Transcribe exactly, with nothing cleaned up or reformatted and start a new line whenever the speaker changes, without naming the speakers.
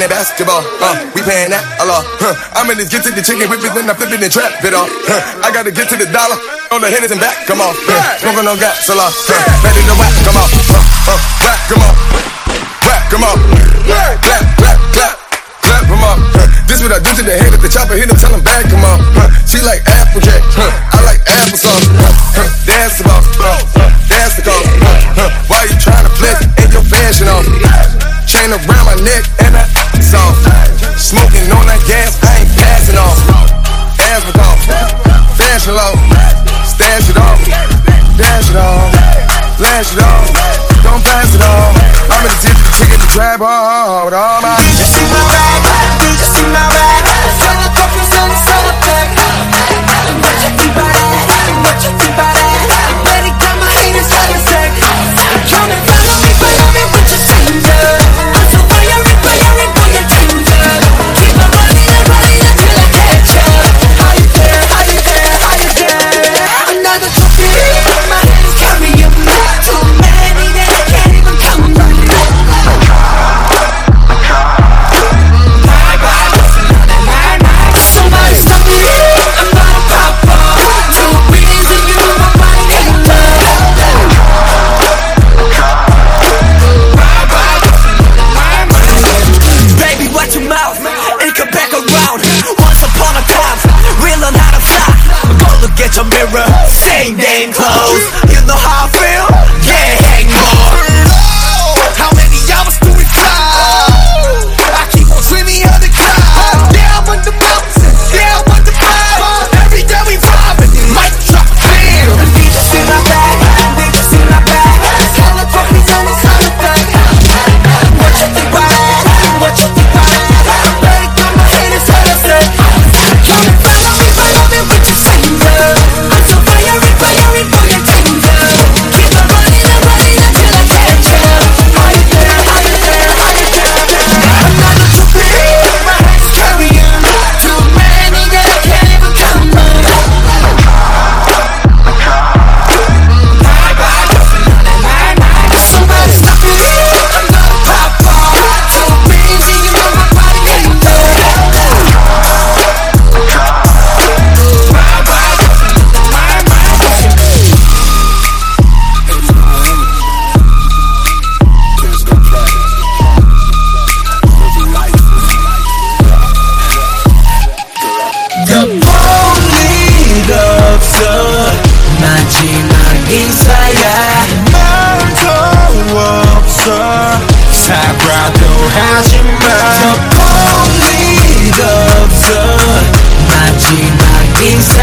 that basketball. Uh, we paying that a lot. Huh. I'm in this get to the chicken whip it, then I flip it and trap it off. Huh. I gotta get to the dollar. On the hitters and back, come on. Huh. Smoking on gas a lot. Huh. Ready to whack, come on. Huh. Huh. Whack, come on. Whack, come on. Clap, clap, clap. Clap, come on. Huh. This what I do to the head of the chopper. Hit him, tell him back, come on. Huh. She like Applejack. Huh. I like applesauce. Huh. Huh. That's the boss. Huh. That's the cause. Huh. Huh. Why you trying to flex and your fashion off? Chain around my neck and I off. Smoking on that gas, I ain't passing off. Ass with off. Fashion low. Stash it off. Dash it off. Lash it off. Don't pass it off. I'm in the tip of the chicken to trap hard with all my.
Did you see my rag? Did you see my rag? Sell the coffees and sell the pack. What you think about that? What you think about that? Better got my haters on your sack. Come and follow me, follow me with your finger. I'm so firing, firing for your danger. Keep on running and running until I catch ya. How you there? How you there? How you there? Another trophy, my hands carry you. Too many that I can't even count. Somebody stop me, I'm not a papa. Two beans and you know my body ain't love. Baby, watch your mouth, it come back around. Once upon a time, real and how to fly. Go look at your mirror, same damn clothes. You know how I feel? Can't hang more. How many hours do we fly? I keep on swimming on the cloud. Down with the mountains, down with the clouds. Every day we vibing, mic drop, bam. Did you see my bag? Did you see my bag? All the trophies on this other thing. What you think about that? What you think about that? Better got my haters on the set. Come and follow me, follow me with your finger. I'm so firing, firing for your danger. Keep on running and running until I catch ya. How you there? How you there? How you there? Another trophy, my hands carrying. Too many that I can't even count them. Somebody stop me, I'm not a papa. Two beans and you know my body ain't love. The police officer 마지막 인사야 말도 없어 사과도 하지마 The police officer 마지막 인사